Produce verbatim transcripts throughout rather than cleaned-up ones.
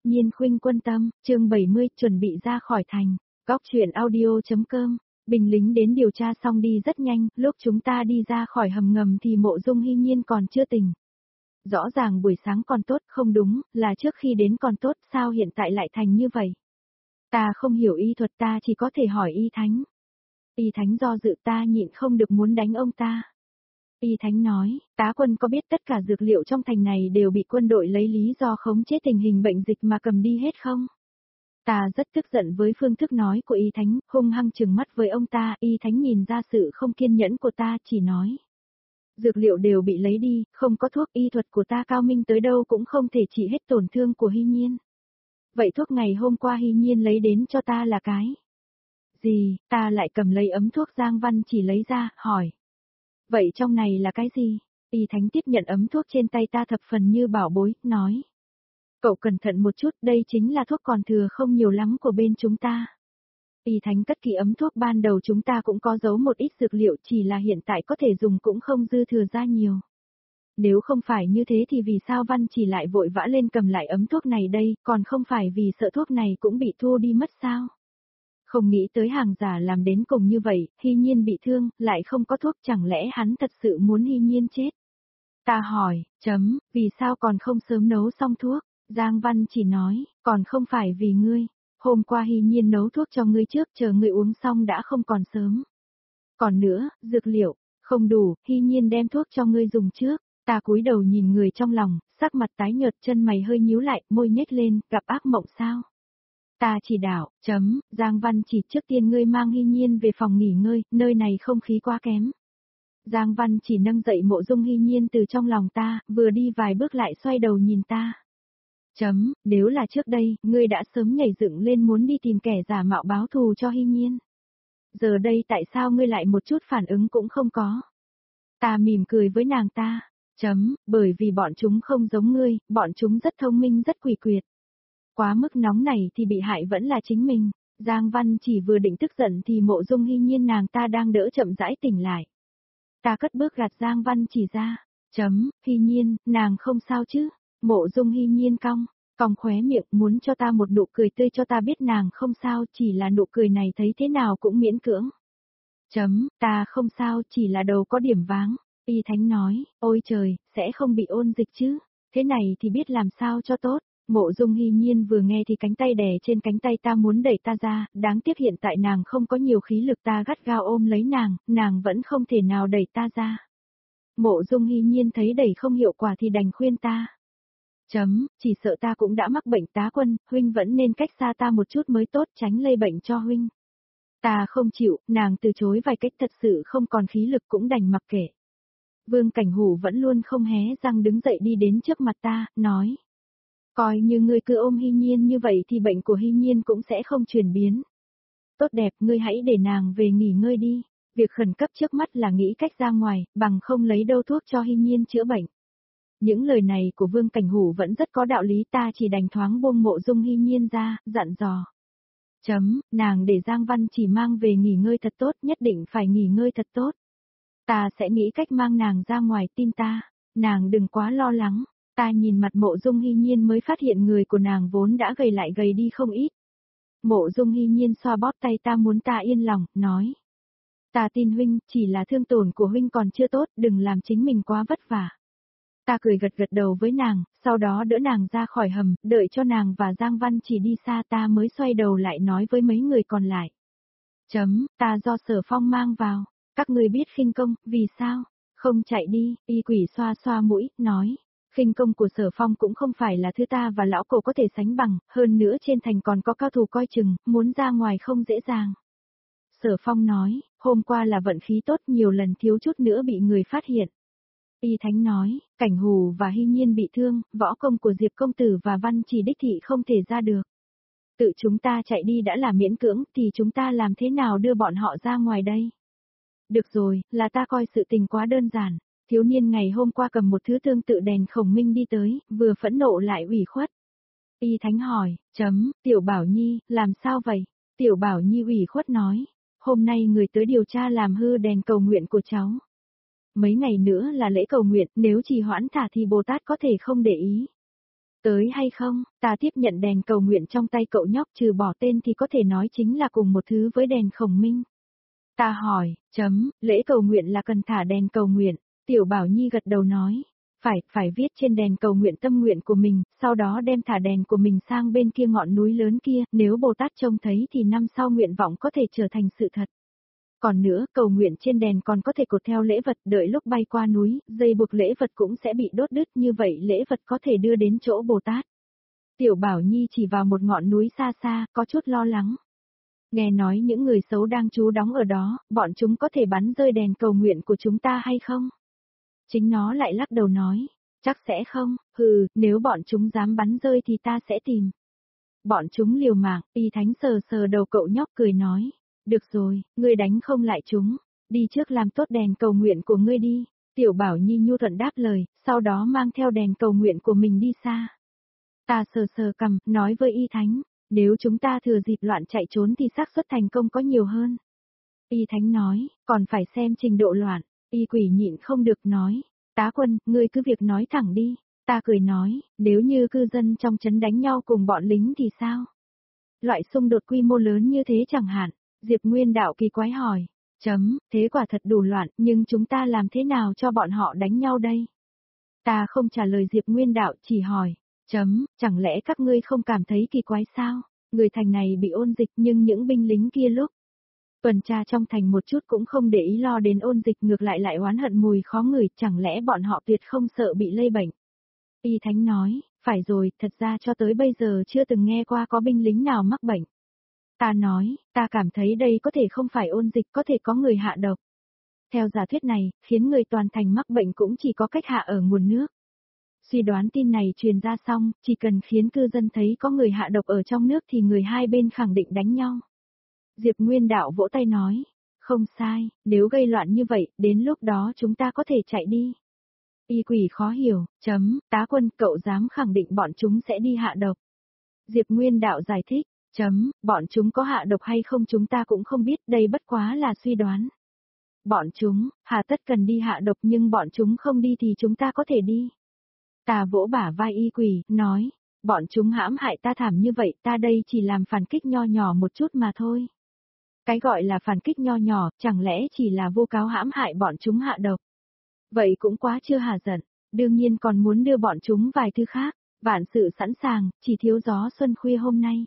Nhiên Khuynh Quân Tâm, chương bảy mươi, chuẩn bị ra khỏi thành. Góc truyện audio.com. Binh lính đến điều tra xong đi rất nhanh, lúc chúng ta đi ra khỏi hầm ngầm thì Mộ Dung Hy Nhiên còn chưa tỉnh. Rõ ràng buổi sáng còn tốt, không đúng, là trước khi đến còn tốt, sao hiện tại lại thành như vậy? Ta không hiểu y thuật, ta chỉ có thể hỏi y thánh. Y thánh do dự, ta nhịn không được muốn đánh ông ta. Y thánh nói, tá quân có biết tất cả dược liệu trong thành này đều bị quân đội lấy lý do khống chế tình hình bệnh dịch mà cầm đi hết không? Ta rất tức giận với phương thức nói của y thánh, hung hăng trừng mắt với ông ta, y thánh nhìn ra sự không kiên nhẫn của ta, chỉ nói. Dược liệu đều bị lấy đi, không có thuốc, y thuật của ta cao minh tới đâu cũng không thể trị hết tổn thương của Hy Nhiên. Vậy thuốc ngày hôm qua Hy Nhiên lấy đến cho ta là cái gì? Ta lại cầm lấy ấm thuốc Giang Văn chỉ lấy ra, hỏi. Vậy trong này là cái gì? Y thánh tiếp nhận ấm thuốc trên tay ta thập phần như bảo bối, nói. Cậu cẩn thận một chút, đây chính là thuốc còn thừa không nhiều lắm của bên chúng ta. Y thánh cất kỹ ấm thuốc, ban đầu chúng ta cũng có giấu một ít dược liệu, chỉ là hiện tại có thể dùng cũng không dư thừa ra nhiều. Nếu không phải như thế thì vì sao Văn chỉ lại vội vã lên cầm lại ấm thuốc này đây, còn không phải vì sợ thuốc này cũng bị thu đi mất sao? Không nghĩ tới hàng giả làm đến cùng như vậy, Hy Nhiên bị thương, lại không có thuốc, chẳng lẽ hắn thật sự muốn Hy Nhiên chết? Ta hỏi, chấm, vì sao còn không sớm nấu xong thuốc? Giang Văn chỉ nói, còn không phải vì ngươi. Hôm qua Hy Nhiên nấu thuốc cho ngươi trước, chờ ngươi uống xong đã không còn sớm. Còn nữa, dược liệu, không đủ, Hy Nhiên đem thuốc cho ngươi dùng trước. Ta cúi đầu nhìn người trong lòng, sắc mặt tái nhợt, chân mày hơi nhíu lại, môi nhếch lên, gặp ác mộng sao? Ta chỉ đạo, chấm, Giang Văn chỉ, trước tiên ngươi mang Hy Nhiên về phòng nghỉ ngơi, nơi này không khí quá kém. Giang Văn chỉ nâng dậy Mộ Dung Hy Nhiên từ trong lòng ta, vừa đi vài bước lại xoay đầu nhìn ta. Chấm, nếu là trước đây, ngươi đã sớm nhảy dựng lên muốn đi tìm kẻ giả mạo báo thù cho Hy Nhiên. Giờ đây tại sao ngươi lại một chút phản ứng cũng không có? Ta mỉm cười với nàng ta. Chấm, bởi vì bọn chúng không giống ngươi, bọn chúng rất thông minh rất quỷ quyệt. Quá mức nóng này thì bị hại vẫn là chính mình. Giang Văn chỉ vừa định tức giận thì Mộ Dung Hy Nhiên nàng ta đang đỡ chậm rãi tỉnh lại. Ta cất bước gạt Giang Văn chỉ ra. Chấm, Hy Nhiên, nàng không sao chứ? Mộ Dung Hy Nhiên cong, cong khóe miệng, muốn cho ta một nụ cười tươi cho ta biết nàng không sao, chỉ là nụ cười này thấy thế nào cũng miễn cưỡng. Chấm, ta không sao, chỉ là đầu có điểm váng. Y thánh nói, ôi trời, sẽ không bị ôn dịch chứ? Thế này thì biết làm sao cho tốt. Mộ Dung Hy Nhiên vừa nghe thì cánh tay đè trên cánh tay ta muốn đẩy ta ra, đáng tiếc hiện tại nàng không có nhiều khí lực, ta gắt gao ôm lấy nàng, nàng vẫn không thể nào đẩy ta ra. Mộ Dung Hy Nhiên thấy đẩy không hiệu quả thì đành khuyên ta. Chấm, chỉ sợ ta cũng đã mắc bệnh tá quân, huynh vẫn nên cách xa ta một chút mới tốt, tránh lây bệnh cho huynh. Ta không chịu, nàng từ chối vài cách, thật sự không còn khí lực cũng đành mặc kệ. Vương Cảnh Hủ vẫn luôn không hé răng đứng dậy đi đến trước mặt ta, nói. Coi như ngươi cứ ôm Hy Nhiên như vậy thì bệnh của Hy Nhiên cũng sẽ không chuyển biến. Tốt đẹp, ngươi hãy để nàng về nghỉ ngơi đi. Việc khẩn cấp trước mắt là nghĩ cách ra ngoài, bằng không lấy đâu thuốc cho Hy Nhiên chữa bệnh. Những lời này của Vương Cảnh Hủ vẫn rất có đạo lý, ta chỉ đành thoáng buông Mộ Dung Hy Nhiên ra, dặn dò. Chấm, nàng để Giang Văn chỉ mang về nghỉ ngơi thật tốt, nhất định phải nghỉ ngơi thật tốt. Ta sẽ nghĩ cách mang nàng ra ngoài, tin ta, nàng đừng quá lo lắng. Ta nhìn mặt Mộ Dung Hy Nhiên mới phát hiện người của nàng vốn đã gầy lại gầy đi không ít. Mộ Dung Hy Nhiên xoa bóp tay ta muốn ta yên lòng, nói. Ta tin huynh, chỉ là thương tổn của huynh còn chưa tốt, đừng làm chính mình quá vất vả. Ta cười gật gật đầu với nàng, sau đó đỡ nàng ra khỏi hầm, đợi cho nàng và Giang Văn chỉ đi xa ta mới xoay đầu lại nói với mấy người còn lại. Chấm, ta do Sở Phong mang vào, các người biết khinh công, vì sao? Không chạy đi, y quỷ xoa xoa mũi, nói. Khinh công của Sở Phong cũng không phải là thứ ta và lão cổ có thể sánh bằng, hơn nữa trên thành còn có cao thủ coi chừng, muốn ra ngoài không dễ dàng. Sở Phong nói, hôm qua là vận khí tốt, nhiều lần thiếu chút nữa bị người phát hiện. Y thánh nói, Cảnh Hù và Hy Nhiên bị thương, võ công của Diệp công tử và Văn Chỉ đích thị không thể ra được. Tự chúng ta chạy đi đã là miễn cưỡng, thì chúng ta làm thế nào đưa bọn họ ra ngoài đây? Được rồi, là ta coi sự tình quá đơn giản. Thiếu niên ngày hôm qua cầm một thứ tương tự đèn khổng minh đi tới, vừa phẫn nộ lại ủy khuất. Y thánh hỏi, chấm, Tiểu Bảo Nhi, làm sao vậy? Tiểu Bảo Nhi ủy khuất nói, hôm nay người tới điều tra làm hư đèn cầu nguyện của cháu. Mấy ngày nữa là lễ cầu nguyện, nếu trì hoãn thả thì Bồ Tát có thể không để ý. Tới hay không, ta tiếp nhận đèn cầu nguyện trong tay cậu nhóc trừ bỏ tên thì có thể nói chính là cùng một thứ với đèn khổng minh. Ta hỏi, chấm, lễ cầu nguyện là cần thả đèn cầu nguyện, Tiểu Bảo Nhi gật đầu nói. Phải, phải viết trên đèn cầu nguyện tâm nguyện của mình, sau đó đem thả đèn của mình sang bên kia ngọn núi lớn kia, nếu Bồ Tát trông thấy thì năm sau nguyện vọng có thể trở thành sự thật. Còn nữa, cầu nguyện trên đèn còn có thể cột theo lễ vật, đợi lúc bay qua núi, dây buộc lễ vật cũng sẽ bị đốt đứt, như vậy lễ vật có thể đưa đến chỗ Bồ Tát. Tiểu Bảo Nhi chỉ vào một ngọn núi xa xa, có chút lo lắng. Nghe nói những người xấu đang trú đóng ở đó, bọn chúng có thể bắn rơi đèn cầu nguyện của chúng ta hay không? Chính nó lại lắc đầu nói, chắc sẽ không, hừ, nếu bọn chúng dám bắn rơi thì ta sẽ tìm. Bọn chúng liều mạng, Y Thánh sờ sờ đầu cậu nhóc cười nói, được rồi, ngươi đánh không lại chúng, đi trước làm tốt đèn cầu nguyện của ngươi đi. Tiểu Bảo Nhi nhu thuận đáp lời, sau đó mang theo đèn cầu nguyện của mình đi xa. Ta sờ sờ cằm, nói với Y Thánh, nếu chúng ta thừa dịp loạn chạy trốn thì xác suất thành công có nhiều hơn. Y Thánh nói, còn phải xem trình độ loạn. Y Quỷ nhịn không được nói, Tá Quân, ngươi cứ việc nói thẳng đi. Ta cười nói, nếu như cư dân trong trấn đánh nhau cùng bọn lính thì sao? Loại xung đột quy mô lớn như thế chẳng hạn. Diệp Nguyên Đạo kỳ quái hỏi, chấm, thế quả thật đủ loạn, nhưng chúng ta làm thế nào cho bọn họ đánh nhau đây? Ta không trả lời Diệp Nguyên Đạo, chỉ hỏi, chấm, chẳng lẽ các ngươi không cảm thấy kỳ quái sao? Người thành này bị ôn dịch nhưng những binh lính kia lúc tuần tra trong thành một chút cũng không để ý lo đến ôn dịch, ngược lại lại oán hận mùi khó ngửi, chẳng lẽ bọn họ tuyệt không sợ bị lây bệnh? Y Thánh nói, phải rồi, thật ra cho tới bây giờ chưa từng nghe qua có binh lính nào mắc bệnh. Ta nói, ta cảm thấy đây có thể không phải ôn dịch, có thể có người hạ độc. Theo giả thuyết này, khiến người toàn thành mắc bệnh cũng chỉ có cách hạ ở nguồn nước. Suy đoán tin này truyền ra xong, chỉ cần khiến cư dân thấy có người hạ độc ở trong nước thì người hai bên khẳng định đánh nhau. Diệp Nguyên Đạo vỗ tay nói, không sai, nếu gây loạn như vậy, đến lúc đó chúng ta có thể chạy đi. Y Quỷ khó hiểu, chấm, Tá Quân, cậu dám khẳng định bọn chúng sẽ đi hạ độc. Diệp Nguyên Đạo giải thích, chấm, bọn chúng có hạ độc hay không chúng ta cũng không biết, đây bất quá là suy đoán. Bọn chúng, hà tất cần đi hạ độc nhưng bọn chúng không đi thì chúng ta có thể đi. Ta vỗ bả vai Y Quỷ, nói, bọn chúng hãm hại ta thảm như vậy, ta đây chỉ làm phản kích nho nhỏ một chút mà thôi. Cái gọi là phản kích nho nhỏ, chẳng lẽ chỉ là vô cáo hãm hại bọn chúng hạ độc. Vậy cũng quá chưa hả giận, đương nhiên còn muốn đưa bọn chúng vài thứ khác, vạn sự sẵn sàng, chỉ thiếu gió xuân khuya hôm nay.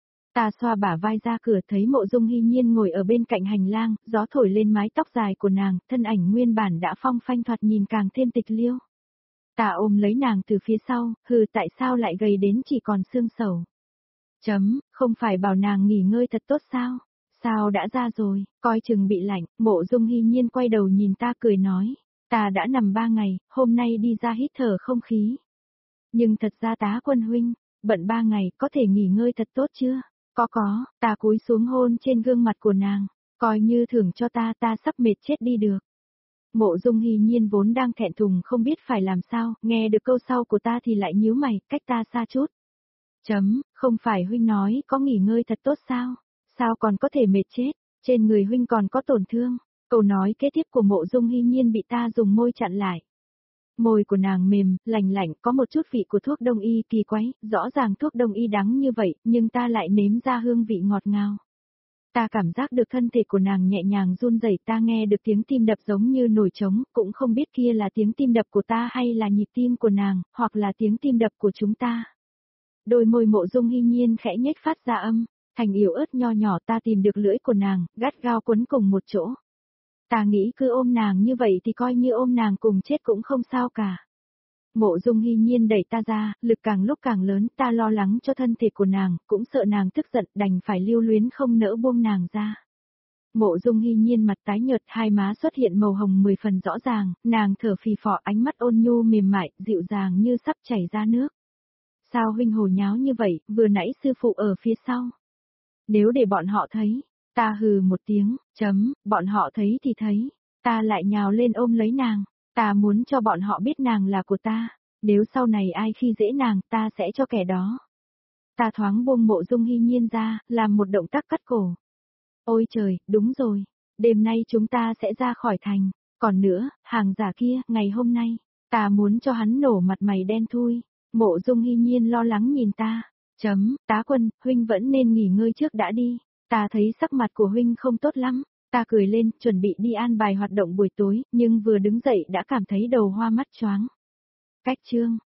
Ta xoa bả vai ra cửa thấy Mộ Dung Hy Nhiên ngồi ở bên cạnh hành lang, gió thổi lên mái tóc dài của nàng, thân ảnh nguyên bản đã phong phanh thoạt nhìn càng thêm tịch liêu. Ta ôm lấy nàng từ phía sau, hừ, tại sao lại gầy đến chỉ còn xương sầu. Chấm, không phải bảo nàng nghỉ ngơi thật tốt sao? Sao đã ra rồi, coi chừng bị lạnh. Mộ Dung Hy Nhiên quay đầu nhìn ta cười nói, ta đã nằm ba ngày, hôm nay đi ra hít thở không khí. Nhưng thật ra Tá Quân huynh, bận ba ngày, có thể nghỉ ngơi thật tốt chưa? Có có, ta cúi xuống hôn trên gương mặt của nàng, coi như thưởng cho ta, ta sắp mệt chết đi được. Mộ Dung Hy Nhiên vốn đang thẹn thùng không biết phải làm sao, nghe được câu sau của ta thì lại nhíu mày, cách ta xa chút. Chấm, không phải huynh nói có nghỉ ngơi thật tốt sao? Sao còn có thể mệt chết, trên người huynh còn có tổn thương. Câu nói kế tiếp của Mộ Dung Hy Nhiên bị ta dùng môi chặn lại. Môi của nàng mềm, lành lạnh, có một chút vị của thuốc đông y kỳ quái, rõ ràng thuốc đông y đắng như vậy, nhưng ta lại nếm ra hương vị ngọt ngào. Ta cảm giác được thân thể của nàng nhẹ nhàng run rẩy, ta nghe được tiếng tim đập giống như nổi trống, cũng không biết kia là tiếng tim đập của ta hay là nhịp tim của nàng, hoặc là tiếng tim đập của chúng ta. Đôi môi Mộ Dung Hy Nhiên khẽ nhếch phát ra âm, thành yếu ớt nho nhỏ, ta tìm được lưỡi của nàng, gắt gao quấn cùng một chỗ. Ta nghĩ cứ ôm nàng như vậy thì coi như ôm nàng cùng chết cũng không sao cả. Mộ Dung Hy Nhiên đẩy ta ra, lực càng lúc càng lớn, ta lo lắng cho thân thể của nàng, cũng sợ nàng tức giận, đành phải lưu luyến không nỡ buông nàng ra. Mộ Dung Hy Nhiên mặt tái nhợt, hai má xuất hiện màu hồng mười phần rõ ràng, nàng thở phì phò, ánh mắt ôn nhu mềm mại, dịu dàng như sắp chảy ra nước. Sao huynh hồ nháo như vậy, vừa nãy sư phụ ở phía sau. Nếu để bọn họ thấy, ta hừ một tiếng, chấm, bọn họ thấy thì thấy, ta lại nhào lên ôm lấy nàng, ta muốn cho bọn họ biết nàng là của ta, nếu sau này ai khi dễ nàng, ta sẽ cho kẻ đó. Ta thoáng buông Mộ Dung Hy Nhiên ra, làm một động tác cắt cổ. Ôi trời, đúng rồi, đêm nay chúng ta sẽ ra khỏi thành, còn nữa, hàng giả kia, ngày hôm nay, ta muốn cho hắn nổ mặt mày đen thui. Mộ Dung Hy Nhiên lo lắng nhìn ta. Chấm, tá quân, huynh vẫn nên nghỉ ngơi trước đã đi. Ta thấy sắc mặt của huynh không tốt lắm. Ta cười lên, chuẩn bị đi an bài hoạt động buổi tối, nhưng vừa đứng dậy đã cảm thấy đầu hoa mắt choáng. Cách chương